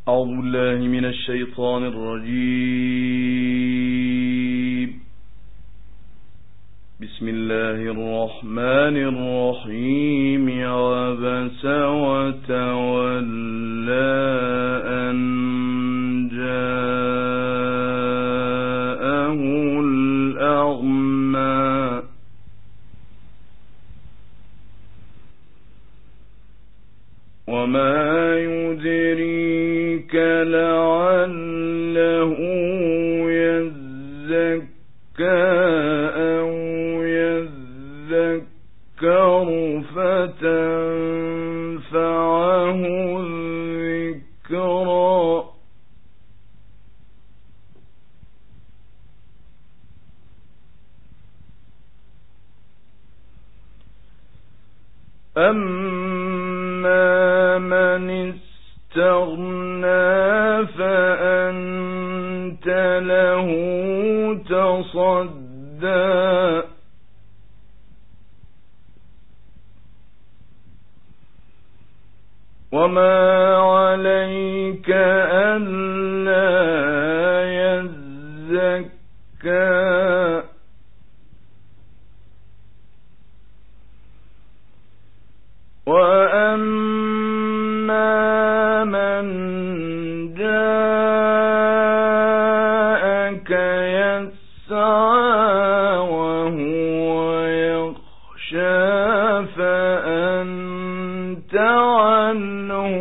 أعوذ بالله من الشيطان الرجيم. بسم الله الرحمن الرحيم. عبس وتولى أن جاءه الأعمى وما يدريك لعله يزكى أو يذكر فتنفعه الذكرى. أما من استغنى فأنت له تصدى وما عليك ألا يزكى وأما من جاءك يسعى وهو يخشى فأنت عنه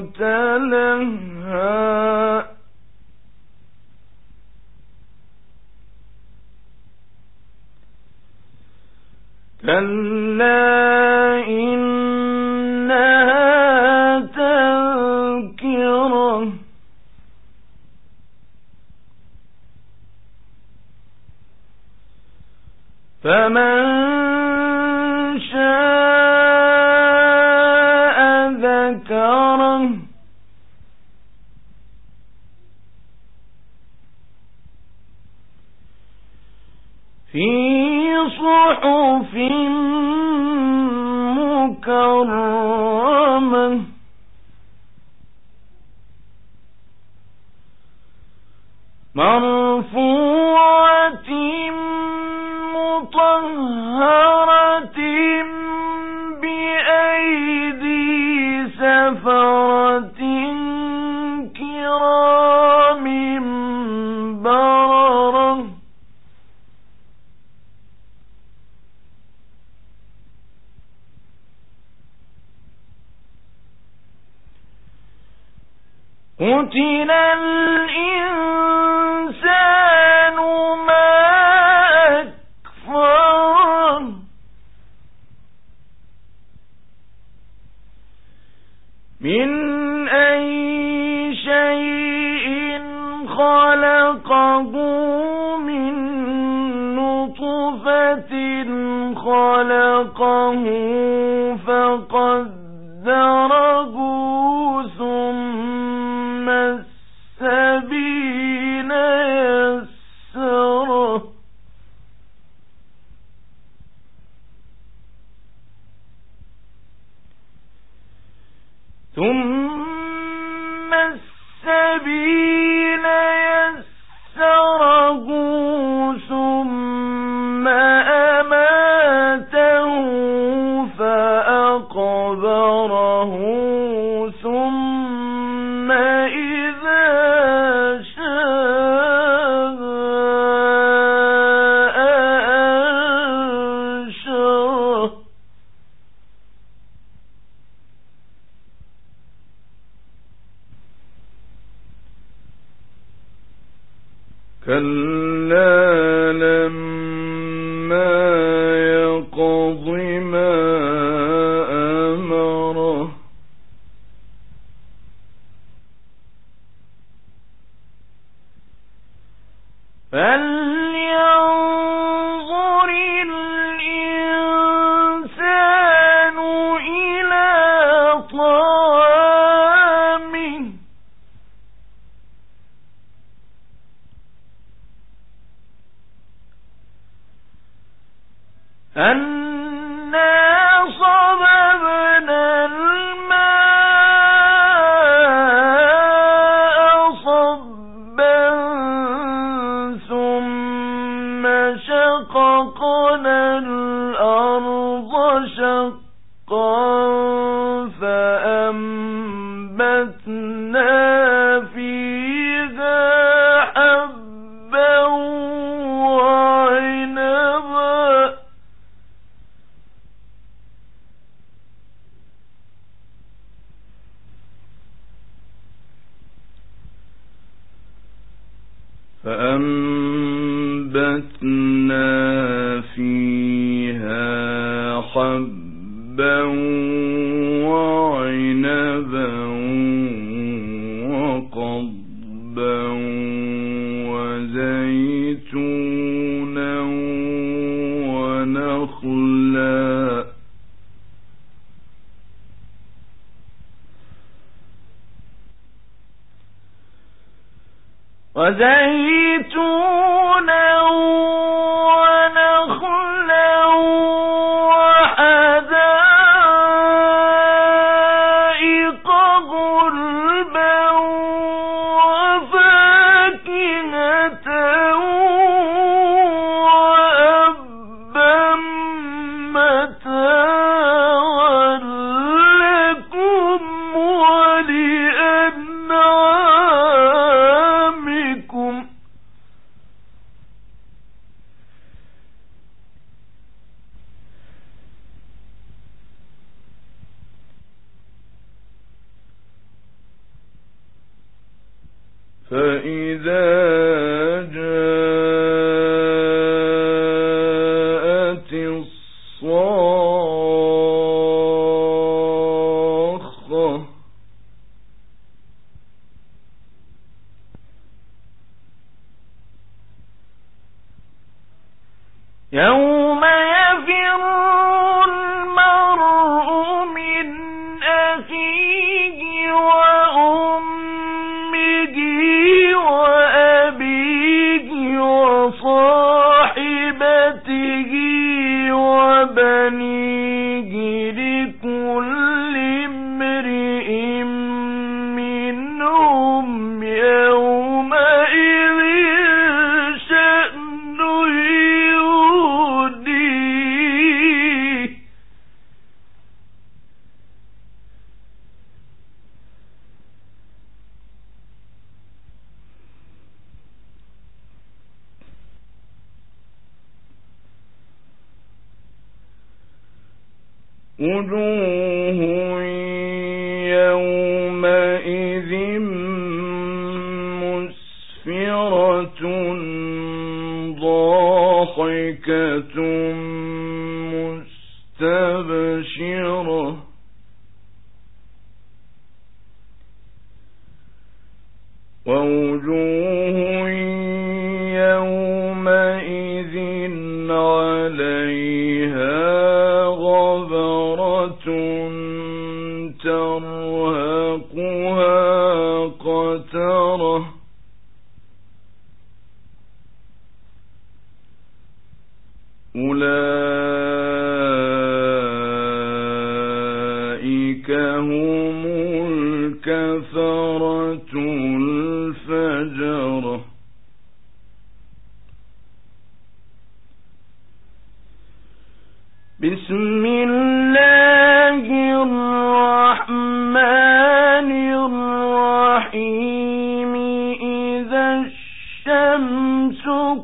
تلهى كلا إنها تذكرة فمن شاء ذكره في صحف مكرمة مرفوعة مطهرة بأيدي سفرة كرام بررة قتل الإنسان ما أكفره من أي شيء خلقه من نطفة خلقه فقدره ثم السبيل يسره ثم السبيل يسره ثم أماته فأقبره ثم إذا شاء أنشره كلا لما يقض ما أمره فلينظر الإنسان إلى طعامه أنا صببنا الماء فأنبتنا فيها حبا وعنبا وعنبا وقضبا وزيتونا ونخلا وحدائق غلبا وفاكهة وأبا متاعا لكم ولأنعامكم فإذا جاءت الصاخة يوم يفر المرء من أخيه وأمه وأبيه وصاحبته وبنيه لكل امرئ منهم يومئذ شأن يغنيه وجوه يومئذ مسفرة ضاحكة مستبشرة ووجوه يومئذ عليها غبرة ترهقها قترة أولئك هم الكفرة الفجرة بسم الله الرحمن الرحيم إذا الشمس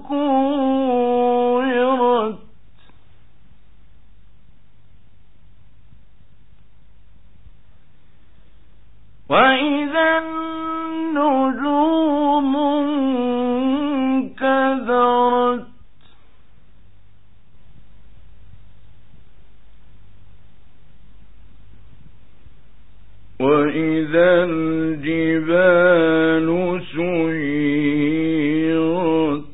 كورت وإذا النجوم انكدرت وإذا الجبال سيرت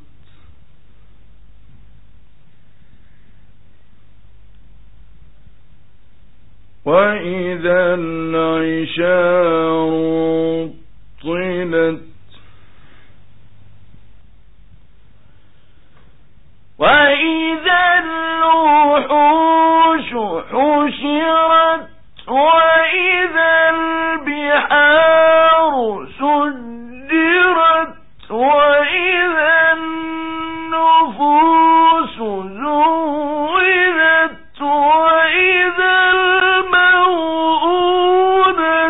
وإذا العشار طلت وإذا الوحوش حشرت وإذا البحار سجرت وإذا النفوس زوجت وإذا الموءودة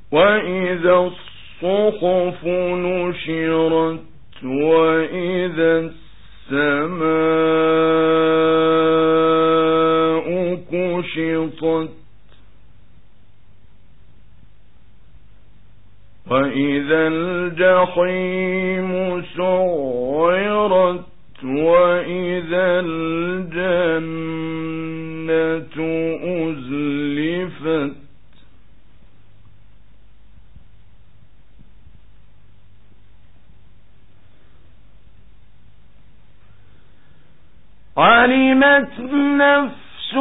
وإذا الصحف نشرت وإذا السماء كشطت وإذا الجحيم سعرت وإذا الجنة أزلفت علمت نفس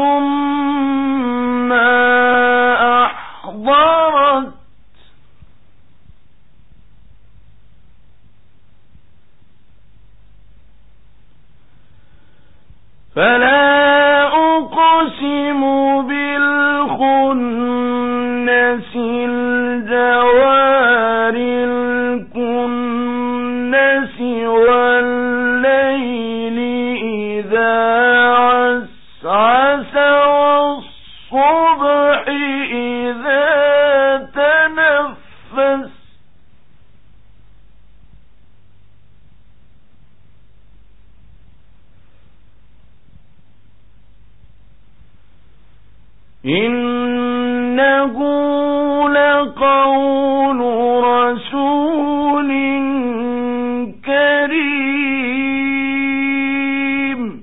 ما أحضرت فلا أقسم بالخنس الجوار الكنس والليل إذا عسعس والصبح إذا تنفس إنه لقول رسول كريم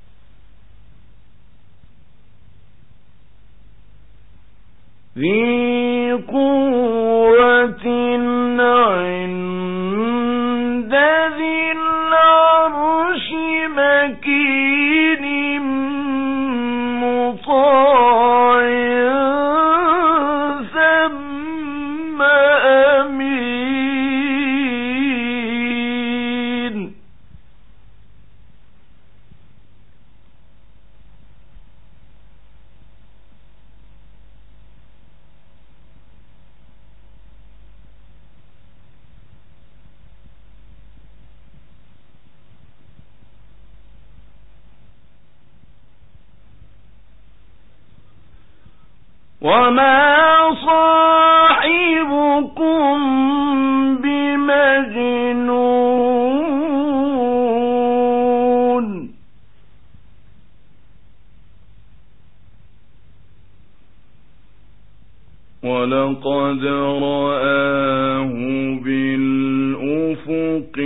ذي قوة عند ذي العرش مكين مطاع ثم أمين وما صاحبكم بمجنون ولقد رآه بالأفق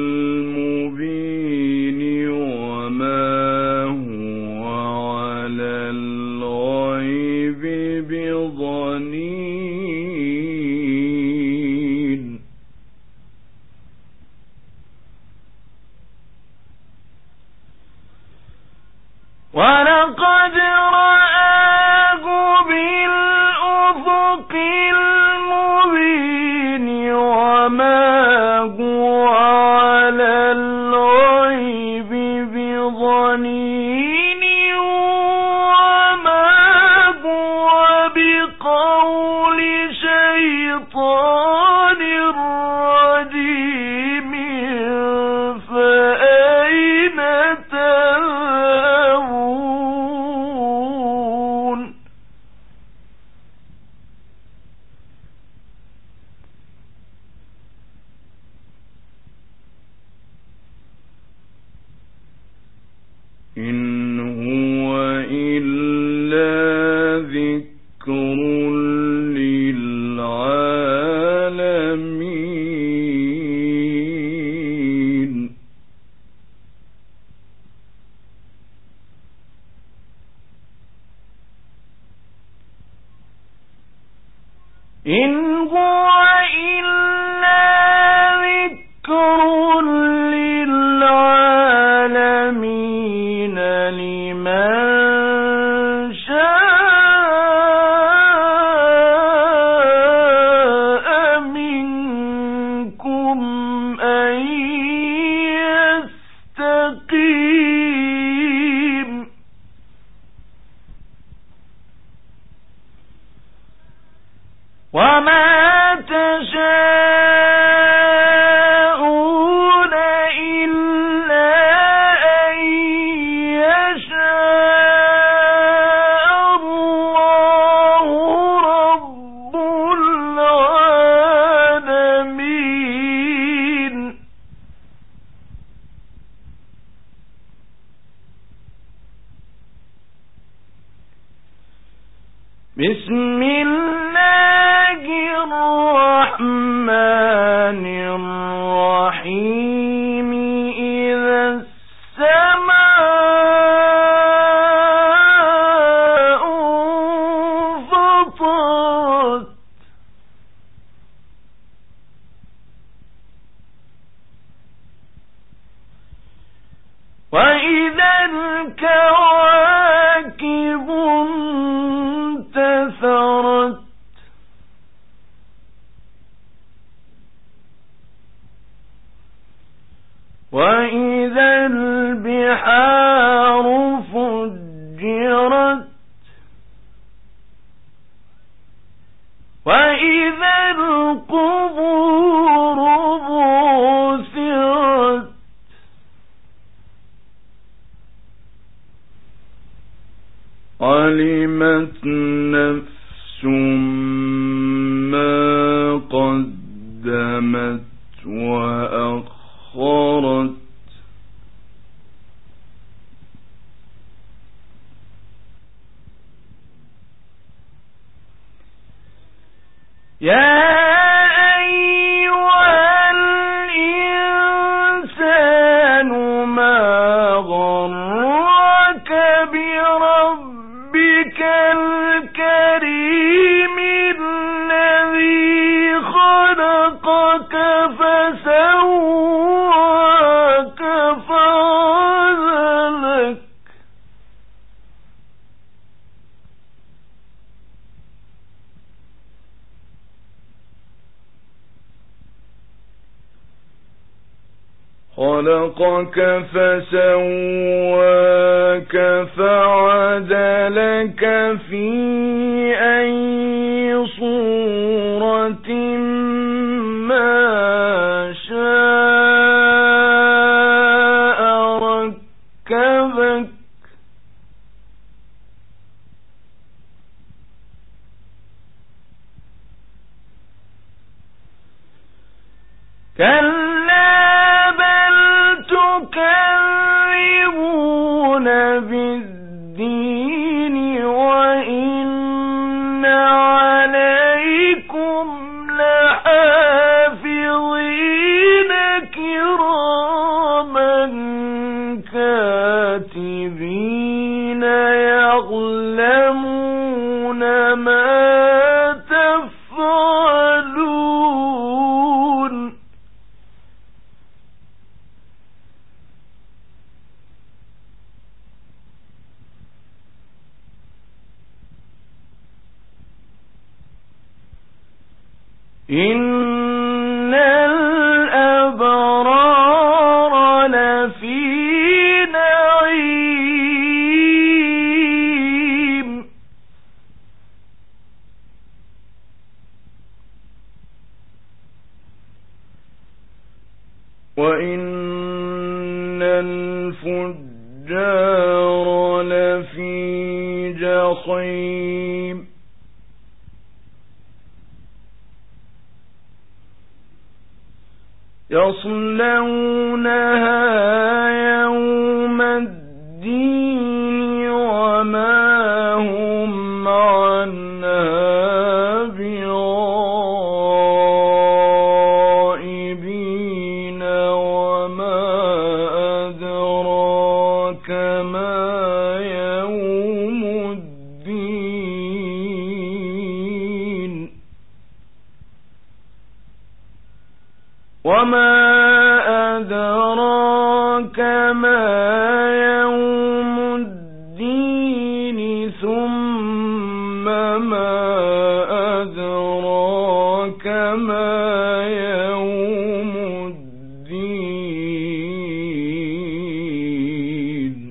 المبين وما هو على الغيب بضنين ولقد رآه بالأفق المبين وما هو على الغيب بضنين وما هو بقول شيطان رجيم فأين تذهبون إن هو إلا ذكر للعالمين إن هو إلا ذكر للعالمين لمن شاء منكم أن يستقيم وما تشاءون إلا أن يشاء الله رب العالمين بسم الله الرحمن الرحيم إذا السماء انفطرت وإذا الكواكب انتثرت وإذا البحار فجرت وإذا القبور بعثرت علمت نفس ما قدمت وأخرت يا أيها الإنسان ما غرك بربك الكريم الذي خلقك فسواك فعدلك خلقك فسواك فعدلك في أي صورة ما شاء ركبك كلا بل تكذبون بالدين وإن عليكم لحافظين كراما كاتبين يعلمون ما تفعلون إن الأبرار لفي نعيم وإن الفجار لفي جحيم يصلونها يوم الدين وما هم عنها بغائبين وما أدراك ما يوم الدين وما أدراك ما يوم الدين ثم ما أدراك ما يوم الدين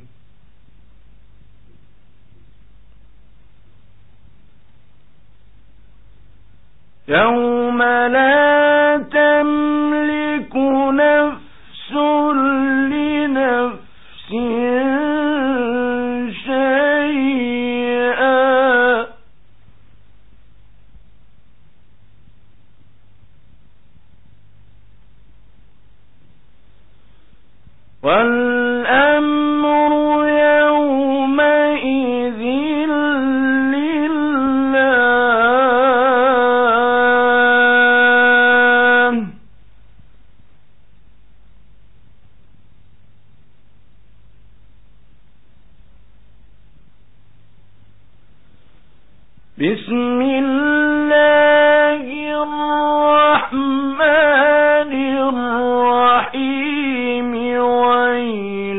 يوم لا تملك نفس لنفس شيئا والأمر يومئذ لله بسم الله الرحمن الرحيم ويل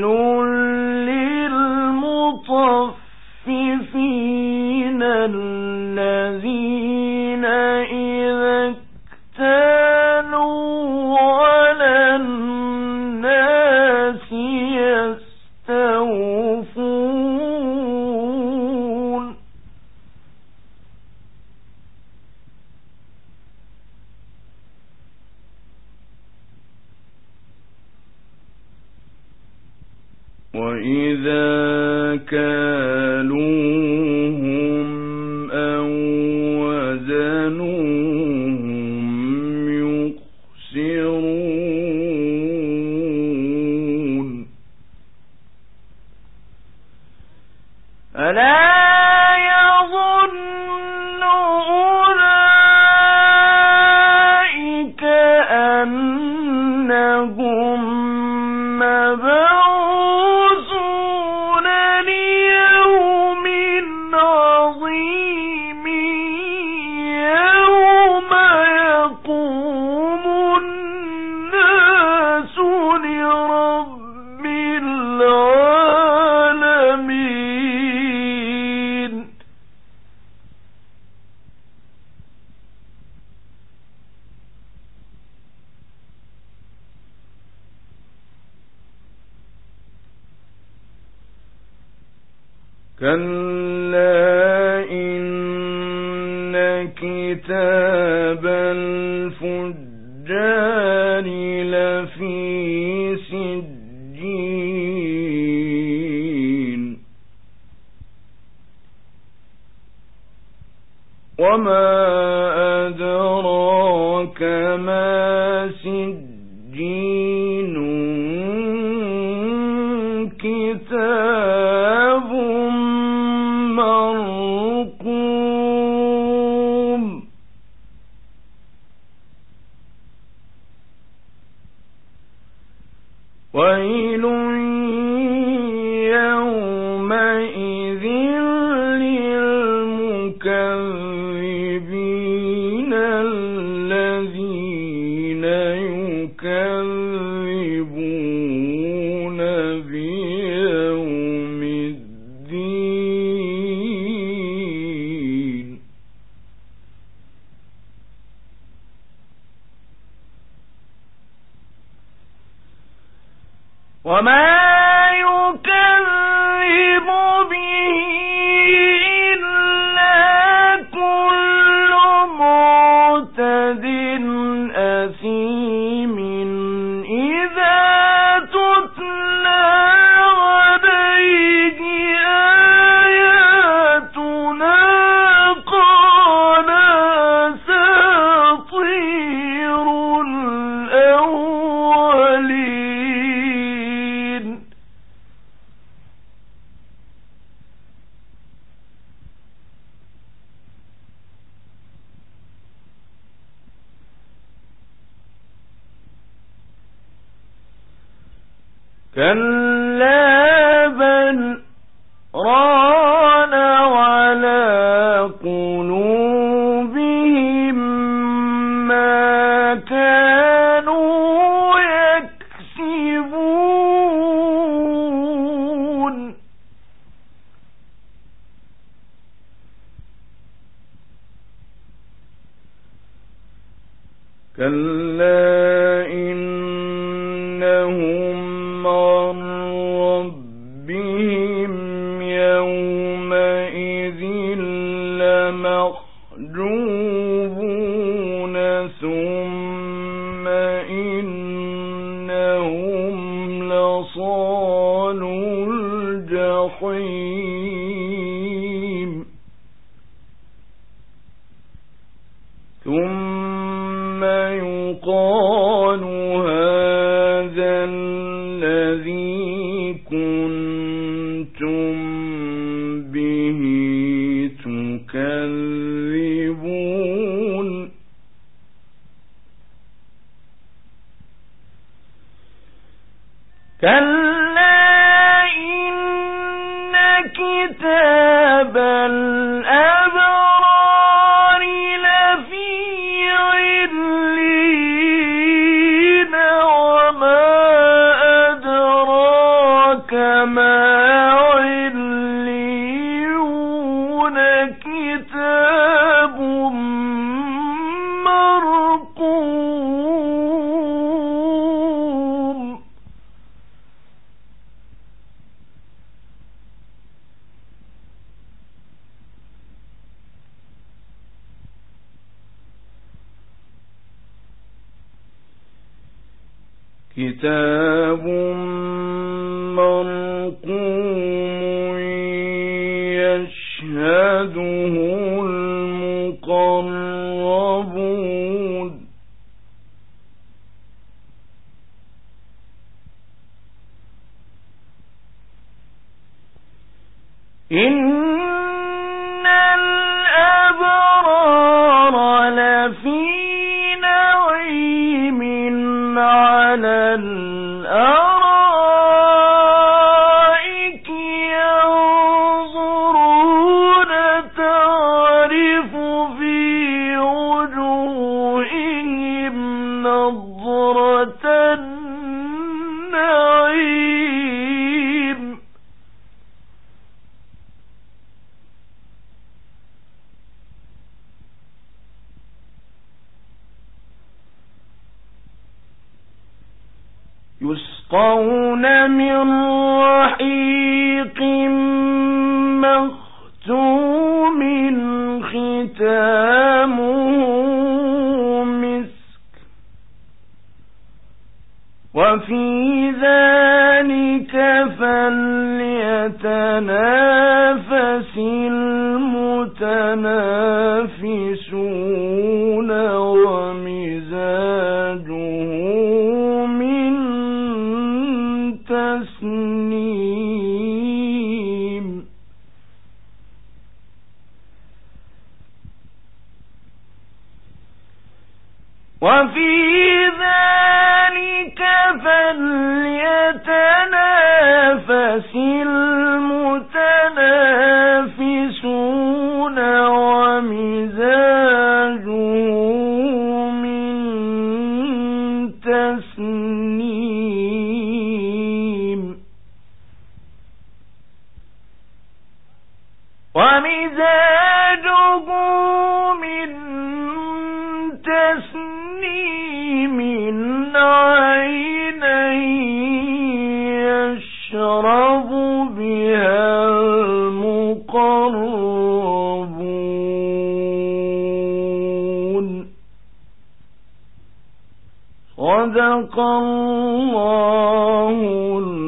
للمطففين الذين إذا اكتالوا على الناس يستوفون وإذا كالوهم أو وزنوهم يخسرون ألا يظن أولئك أنهم مبعوثون ليوم عظيم يوم يقوم الناس لرب العالمين كلا إن كتاب الفجار لفي سجين وما أدراك ما سجين كتاب مرقوم ويل يومئذ للمكذبين الذين يكذبون بيوم الدين وما يكذب به إلا كل معتد أثيم إذا تتلى عليه آياتنا قال أساطير الأولين كلا بل ران على قلوبهم ما كانوا يكسبون كلا إنهم عن ربهم يومئذ لمحجوبون ثم إنهم لصالو الجحيم ثم يقال هذا الذي كنتم به تكذبون كلا إن كتاب الأبرار كما عليون كتاب مرقوم كتاب مرقوم يشهده المقربون إن الأبرار لفي نعيم على الأرائك ينظرون تعرف في وجوههم نضرة النعيم يسقون من رحيق مختوم ختامه مسك وفي ذلك فليتنافس المتنافسون ومزاجه تسنيم وفي ذلك فليتنافس المتنافسون ومزاجه من تسنيم ومزاجه من تسنيم عينا يشرب بها المقربون صدق الله